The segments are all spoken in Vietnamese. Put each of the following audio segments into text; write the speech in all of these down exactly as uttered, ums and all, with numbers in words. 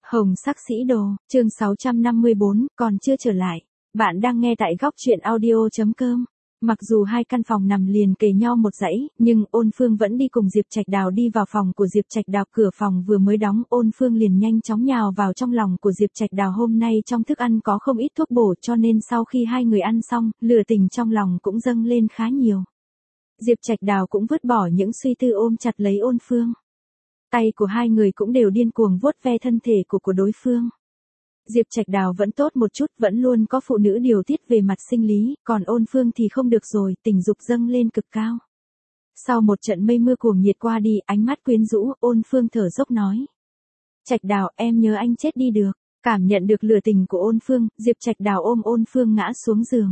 Hồng sắc sĩ đồ, chương sáu trăm năm mươi bốn, còn chưa trở lại. Bạn đang nghe tại góc truyện audio.com. Mặc dù hai căn phòng nằm liền kề nhau một dãy, nhưng Ôn Phương vẫn đi cùng Diệp Trạch Đào đi vào phòng của Diệp Trạch Đào. Cửa phòng vừa mới đóng, Ôn Phương liền nhanh chóng nhào vào trong lòng của Diệp Trạch Đào. Hôm nay trong thức ăn có không ít thuốc bổ, cho nên sau khi hai người ăn xong, lửa tình trong lòng cũng dâng lên khá nhiều. Diệp Trạch Đào cũng vứt bỏ những suy tư, ôm chặt lấy Ôn Phương. Tay của hai người cũng đều điên cuồng vuốt ve thân thể của của đối phương. Diệp Trạch Đào vẫn tốt một chút, vẫn luôn có phụ nữ điều tiết về mặt sinh lý, còn Ôn Phương thì không được rồi, tình dục dâng lên cực cao. Sau một trận mây mưa cuồng nhiệt qua đi, ánh mắt quyến rũ, Ôn Phương thở dốc nói: Trạch Đào, em nhớ anh chết đi được. Cảm nhận được lửa tình của Ôn Phương, Diệp Trạch Đào ôm Ôn Phương ngã xuống giường.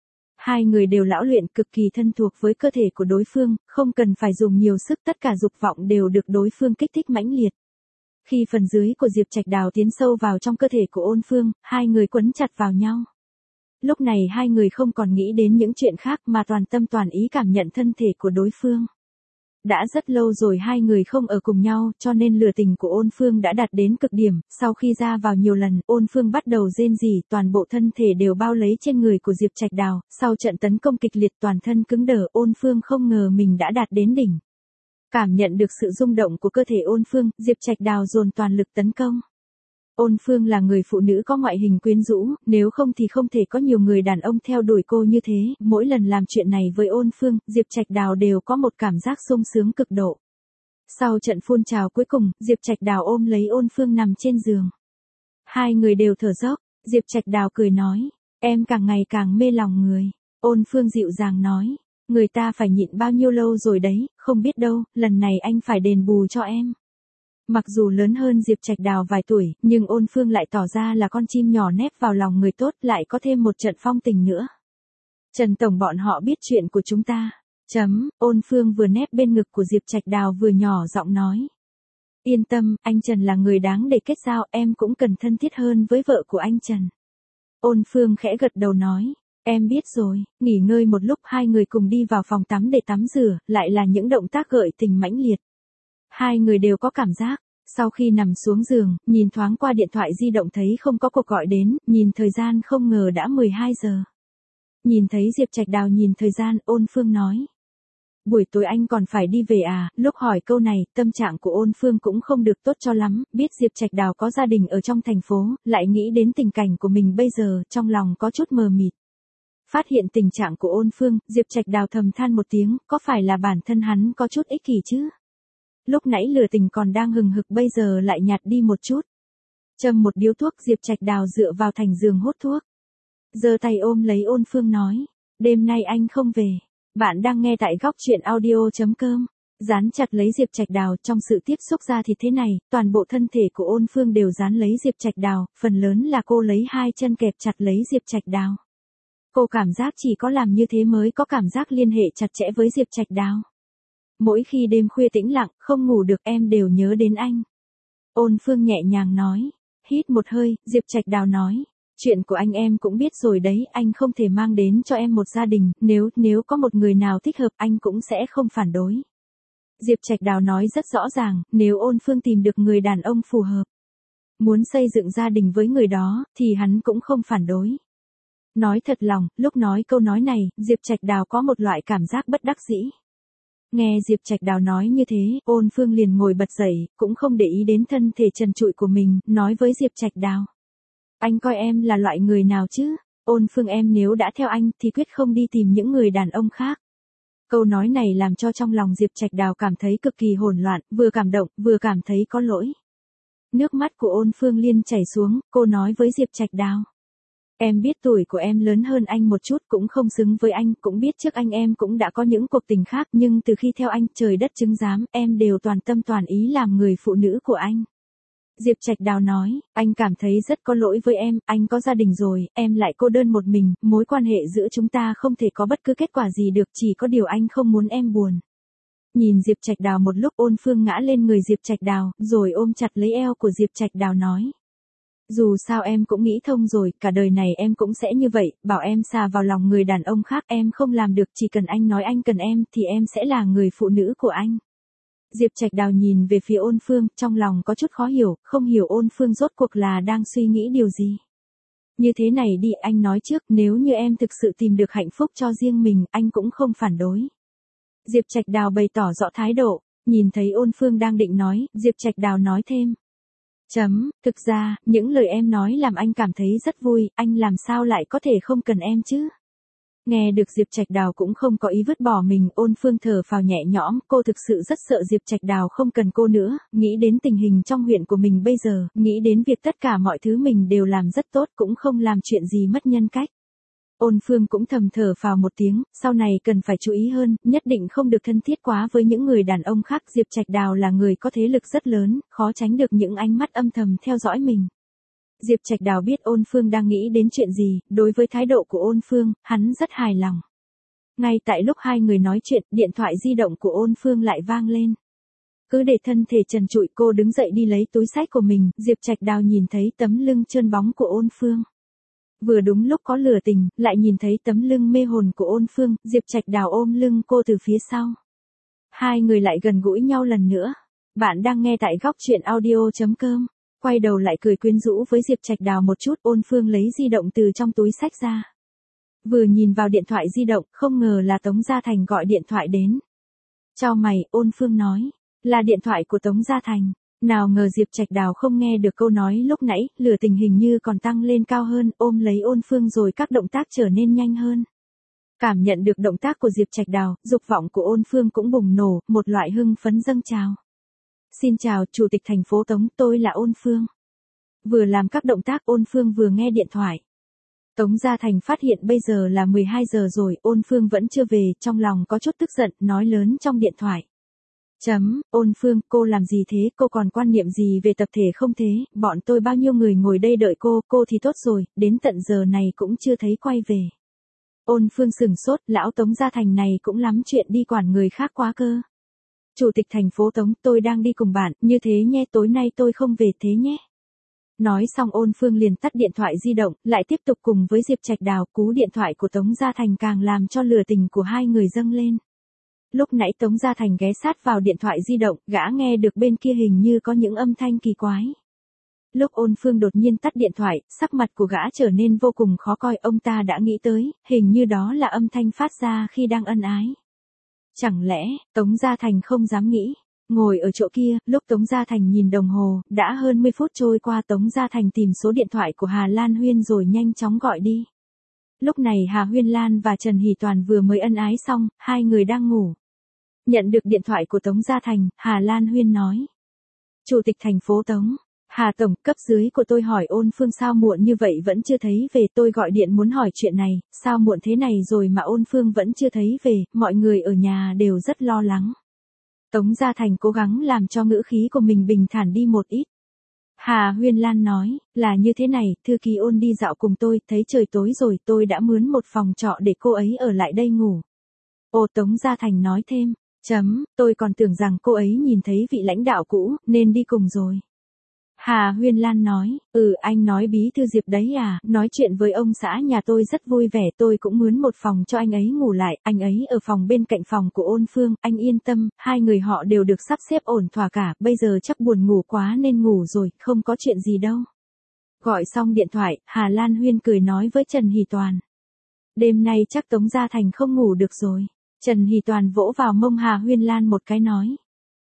Hai người đều lão luyện, cực kỳ thân thuộc với cơ thể của đối phương, không cần phải dùng nhiều sức, tất cả dục vọng đều được đối phương kích thích mãnh liệt. Khi phần dưới của Diệp Trạch Đào tiến sâu vào trong cơ thể của Ôn Phương, hai người quấn chặt vào nhau. Lúc này hai người không còn nghĩ đến những chuyện khác mà toàn tâm toàn ý cảm nhận thân thể của đối phương. Đã rất lâu rồi hai người không ở cùng nhau, cho nên lửa tình của Ôn Phương đã đạt đến cực điểm. Sau khi ra vào nhiều lần, Ôn Phương bắt đầu rên rỉ, toàn bộ thân thể đều bao lấy trên người của Diệp Trạch Đào. Sau trận tấn công kịch liệt, toàn thân cứng đờ, Ôn Phương không ngờ mình đã đạt đến đỉnh. Cảm nhận được sự rung động của cơ thể Ôn Phương, Diệp Trạch Đào dồn toàn lực tấn công. Ôn Phương là người phụ nữ có ngoại hình quyến rũ, nếu không thì không thể có nhiều người đàn ông theo đuổi cô như thế. Mỗi lần làm chuyện này với Ôn Phương, Diệp Trạch Đào đều có một cảm giác sung sướng cực độ. Sau trận phun trào cuối cùng, Diệp Trạch Đào ôm lấy Ôn Phương nằm trên giường. Hai người đều thở dốc, Diệp Trạch Đào cười nói: Em càng ngày càng mê lòng người. Ôn Phương dịu dàng nói: Người ta phải nhịn bao nhiêu lâu rồi đấy, không biết đâu, lần này anh phải đền bù cho em. Mặc dù lớn hơn Diệp Trạch Đào vài tuổi, nhưng Ôn Phương lại tỏ ra là con chim nhỏ nép vào lòng người tốt, lại có thêm một trận phong tình nữa. Trần Tổng bọn họ biết chuyện của chúng ta. Chấm, Ôn Phương vừa nép bên ngực của Diệp Trạch Đào vừa nhỏ giọng nói: Yên tâm, anh Trần là người đáng để kết giao, em cũng cần thân thiết hơn với vợ của anh Trần. Ôn Phương khẽ gật đầu nói: Em biết rồi. Nghỉ ngơi một lúc, hai người cùng đi vào phòng tắm để tắm rửa, lại là những động tác gợi tình mãnh liệt. Hai người đều có cảm giác. Sau khi nằm xuống giường, nhìn thoáng qua điện thoại di động thấy không có cuộc gọi đến, nhìn thời gian không ngờ đã mười hai giờ. Nhìn thấy Diệp Trạch Đào nhìn thời gian, Ôn Phương nói: Buổi tối anh còn phải đi về à? Lúc hỏi câu này, tâm trạng của Ôn Phương cũng không được tốt cho lắm, biết Diệp Trạch Đào có gia đình ở trong thành phố, lại nghĩ đến tình cảnh của mình bây giờ, trong lòng có chút mờ mịt. Phát hiện tình trạng của Ôn Phương, Diệp Trạch Đào thầm than một tiếng, có phải là bản thân hắn có chút ích kỷ chứ? Lúc nãy lửa tình còn đang hừng hực, bây giờ lại nhạt đi một chút. Châm một điếu thuốc, Diệp Trạch Đào dựa vào thành giường hút thuốc. Giơ tay ôm lấy Ôn Phương nói: Đêm nay anh không về. Bạn đang nghe tại góc truyện audio.com. Dán chặt lấy Diệp Trạch Đào, trong sự tiếp xúc ra thì thế này, toàn bộ thân thể của Ôn Phương đều dán lấy Diệp Trạch Đào, phần lớn là cô lấy hai chân kẹp chặt lấy Diệp Trạch Đào. Cô cảm giác chỉ có làm như thế mới có cảm giác liên hệ chặt chẽ với Diệp Trạch Đào. Mỗi khi đêm khuya tĩnh lặng, không ngủ được, em đều nhớ đến anh. Ôn Phương nhẹ nhàng nói. Hít một hơi, Diệp Trạch Đào nói: Chuyện của anh em cũng biết rồi đấy, anh không thể mang đến cho em một gia đình, nếu, nếu có một người nào thích hợp anh cũng sẽ không phản đối. Diệp Trạch Đào nói rất rõ ràng, nếu Ôn Phương tìm được người đàn ông phù hợp, muốn xây dựng gia đình với người đó, thì hắn cũng không phản đối. Nói thật lòng, lúc nói câu nói này, Diệp Trạch Đào có một loại cảm giác bất đắc dĩ. Nghe Diệp Trạch Đào nói như thế, Ôn Phương liền ngồi bật dậy, cũng không để ý đến thân thể trần trụi của mình, nói với Diệp Trạch Đào: Anh coi em là loại người nào chứ? Ôn Phương, em nếu đã theo anh, thì quyết không đi tìm những người đàn ông khác. Câu nói này làm cho trong lòng Diệp Trạch Đào cảm thấy cực kỳ hỗn loạn, vừa cảm động, vừa cảm thấy có lỗi. Nước mắt của Ôn Phương liên chảy xuống, cô nói với Diệp Trạch Đào: Em biết tuổi của em lớn hơn anh một chút, cũng không xứng với anh, cũng biết trước anh em cũng đã có những cuộc tình khác, nhưng từ khi theo anh, trời đất chứng giám, em đều toàn tâm toàn ý làm người phụ nữ của anh. Diệp Trạch Đào nói: Anh cảm thấy rất có lỗi với em, anh có gia đình rồi, em lại cô đơn một mình, mối quan hệ giữa chúng ta không thể có bất cứ kết quả gì được, chỉ có điều anh không muốn em buồn. Nhìn Diệp Trạch Đào một lúc, Ôn Phương ngã lên người Diệp Trạch Đào, rồi ôm chặt lấy eo của Diệp Trạch Đào nói: Dù sao em cũng nghĩ thông rồi, cả đời này em cũng sẽ như vậy, bảo em xà vào lòng người đàn ông khác em không làm được, chỉ cần anh nói anh cần em, thì em sẽ là người phụ nữ của anh. Diệp Trạch Đào nhìn về phía Ôn Phương, trong lòng có chút khó hiểu, không hiểu Ôn Phương rốt cuộc là đang suy nghĩ điều gì. Như thế này đi, anh nói trước, nếu như em thực sự tìm được hạnh phúc cho riêng mình, anh cũng không phản đối. Diệp Trạch Đào bày tỏ rõ thái độ, nhìn thấy Ôn Phương đang định nói, Diệp Trạch Đào nói thêm. Chấm, thực ra, những lời em nói làm anh cảm thấy rất vui, anh làm sao lại có thể không cần em chứ? Nghe được Diệp Trạch Đào cũng không có ý vứt bỏ mình, Ôn Phương thở phào nhẹ nhõm, cô thực sự rất sợ Diệp Trạch Đào không cần cô nữa, nghĩ đến tình hình trong huyện của mình bây giờ, nghĩ đến việc tất cả mọi thứ mình đều làm rất tốt cũng không làm chuyện gì mất nhân cách. Ôn Phương cũng thầm thở phào một tiếng, sau này cần phải chú ý hơn, nhất định không được thân thiết quá với những người đàn ông khác. Diệp Trạch Đào là người có thế lực rất lớn, khó tránh được những ánh mắt âm thầm theo dõi mình. Diệp Trạch Đào biết Ôn Phương đang nghĩ đến chuyện gì, đối với thái độ của Ôn Phương, hắn rất hài lòng. Ngay tại lúc hai người nói chuyện, điện thoại di động của Ôn Phương lại vang lên. Cứ để thân thể trần trụi, cô đứng dậy đi lấy túi xách của mình, Diệp Trạch Đào nhìn thấy tấm lưng trơn bóng của Ôn Phương. Vừa đúng lúc có lửa tình, lại nhìn thấy tấm lưng mê hồn của Ôn Phương, Diệp Trạch Đào ôm lưng cô từ phía sau. Hai người lại gần gũi nhau lần nữa. Bạn đang nghe tại góc truyện audio chấm com. Quay đầu lại cười quyến rũ với Diệp Trạch Đào một chút, Ôn Phương lấy di động từ trong túi xách ra. Vừa nhìn vào điện thoại di động, không ngờ là Tống Gia Thành gọi điện thoại đến. Chào mày, Ôn Phương nói, là điện thoại của Tống Gia Thành. Nào ngờ Diệp Trạch Đào không nghe được câu nói lúc nãy, lửa tình hình như còn tăng lên cao hơn, ôm lấy Ôn Phương rồi các động tác trở nên nhanh hơn. Cảm nhận được động tác của Diệp Trạch Đào, dục vọng của Ôn Phương cũng bùng nổ, một loại hưng phấn dâng trào. Xin chào, Chủ tịch thành phố Tống, tôi là Ôn Phương. Vừa làm các động tác, Ôn Phương vừa nghe điện thoại. Tống Gia Thành phát hiện bây giờ là mười hai giờ rồi, Ôn Phương vẫn chưa về, trong lòng có chút tức giận, nói lớn trong điện thoại. Chấm, Ôn Phương, cô làm gì thế, cô còn quan niệm gì về tập thể không thế, bọn tôi bao nhiêu người ngồi đây đợi cô, cô thì tốt rồi, đến tận giờ này cũng chưa thấy quay về. Ôn Phương sừng sốt, lão Tống Gia Thành này cũng lắm chuyện đi quản người khác quá cơ. Chủ tịch thành phố Tống, tôi đang đi cùng bạn, như thế nhé, tối nay tôi không về thế nhé. Nói xong Ôn Phương liền tắt điện thoại di động, lại tiếp tục cùng với Diệp Trạch Đào, cú điện thoại của Tống Gia Thành càng làm cho lửa tình của hai người dâng lên. Lúc nãy Tống Gia Thành ghé sát vào điện thoại di động, gã nghe được bên kia hình như có những âm thanh kỳ quái. Lúc Ôn Phương đột nhiên tắt điện thoại, sắc mặt của gã trở nên vô cùng khó coi, ông ta đã nghĩ tới, hình như đó là âm thanh phát ra khi đang ân ái. Chẳng lẽ, Tống Gia Thành không dám nghĩ, ngồi ở chỗ kia, lúc Tống Gia Thành nhìn đồng hồ, đã hơn mười phút trôi qua, Tống Gia Thành tìm số điện thoại của Hà Lan Huyên rồi nhanh chóng gọi đi. Lúc này Hà Huyên Lan và Trần Hỷ Toàn vừa mới ân ái xong, hai người đang ngủ. Nhận được điện thoại của Tống Gia Thành, Hà Lan Huyên nói. Chủ tịch thành phố Tống, Hà Tổng, cấp dưới của tôi hỏi Ôn Phương sao muộn như vậy vẫn chưa thấy về, tôi gọi điện muốn hỏi chuyện này, sao muộn thế này rồi mà Ôn Phương vẫn chưa thấy về, mọi người ở nhà đều rất lo lắng. Tống Gia Thành cố gắng làm cho ngữ khí của mình bình thản đi một ít. Hà Huyên Lan nói, là như thế này, thư ký Ôn đi dạo cùng tôi, thấy trời tối rồi, tôi đã mướn một phòng trọ để cô ấy ở lại đây ngủ. Ồ, Tống Gia Thành nói thêm. Chấm, tôi còn tưởng rằng cô ấy nhìn thấy vị lãnh đạo cũ, nên đi cùng rồi. Hà Huyên Lan nói, ừ anh nói bí thư Diệp đấy à, nói chuyện với ông xã nhà tôi rất vui vẻ, tôi cũng mướn một phòng cho anh ấy ngủ lại, anh ấy ở phòng bên cạnh phòng của Ôn Phương, anh yên tâm, hai người họ đều được sắp xếp ổn thỏa cả, bây giờ chắc buồn ngủ quá nên ngủ rồi, không có chuyện gì đâu. Gọi xong điện thoại, Hà Lan Huyên cười nói với Trần Hỷ Toàn. Đêm nay chắc Tống Gia Thành không ngủ được rồi. Trần Hỷ Toàn vỗ vào mông Hà Huyên Lan một cái nói.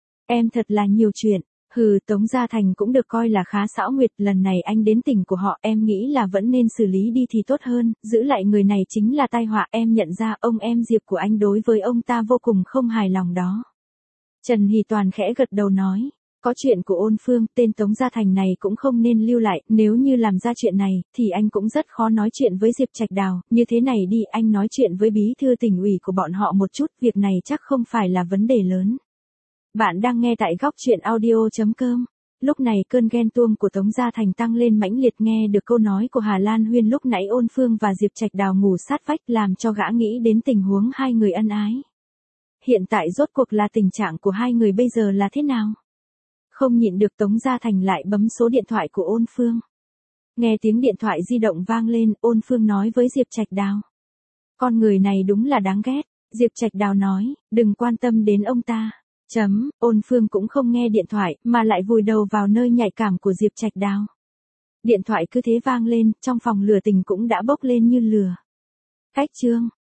Em thật là nhiều chuyện, hừ Tống Gia Thành cũng được coi là khá xảo nguyệt, lần này anh đến tỉnh của họ em nghĩ là vẫn nên xử lý đi thì tốt hơn, giữ lại người này chính là tai họa, em nhận ra ông em Diệp của anh đối với ông ta vô cùng không hài lòng đó. Trần Hỷ Toàn khẽ gật đầu nói. Có chuyện của Ôn Phương, tên Tống Gia Thành này cũng không nên lưu lại, nếu như làm ra chuyện này, thì anh cũng rất khó nói chuyện với Diệp Trạch Đào, như thế này đi, anh nói chuyện với bí thư tỉnh ủy của bọn họ một chút, việc này chắc không phải là vấn đề lớn. Bạn đang nghe tại góc truyện audio chấm com. Lúc này cơn ghen tuông của Tống Gia Thành tăng lên mãnh liệt, nghe được câu nói của Hà Lan Huyên lúc nãy Ôn Phương và Diệp Trạch Đào ngủ sát vách làm cho gã nghĩ đến tình huống hai người ân ái. Hiện tại rốt cuộc là tình trạng của hai người bây giờ là thế nào? Không nhịn được Tống Gia Thành lại bấm số điện thoại của Ôn Phương. Nghe tiếng điện thoại di động vang lên, Ôn Phương nói với Diệp Trạch Đào. Con người này đúng là đáng ghét. Diệp Trạch Đào nói, đừng quan tâm đến ông ta. Chấm, Ôn Phương cũng không nghe điện thoại, mà lại vùi đầu vào nơi nhạy cảm của Diệp Trạch Đào. Điện thoại cứ thế vang lên, trong phòng lửa tình cũng đã bốc lên như lửa. Cách chương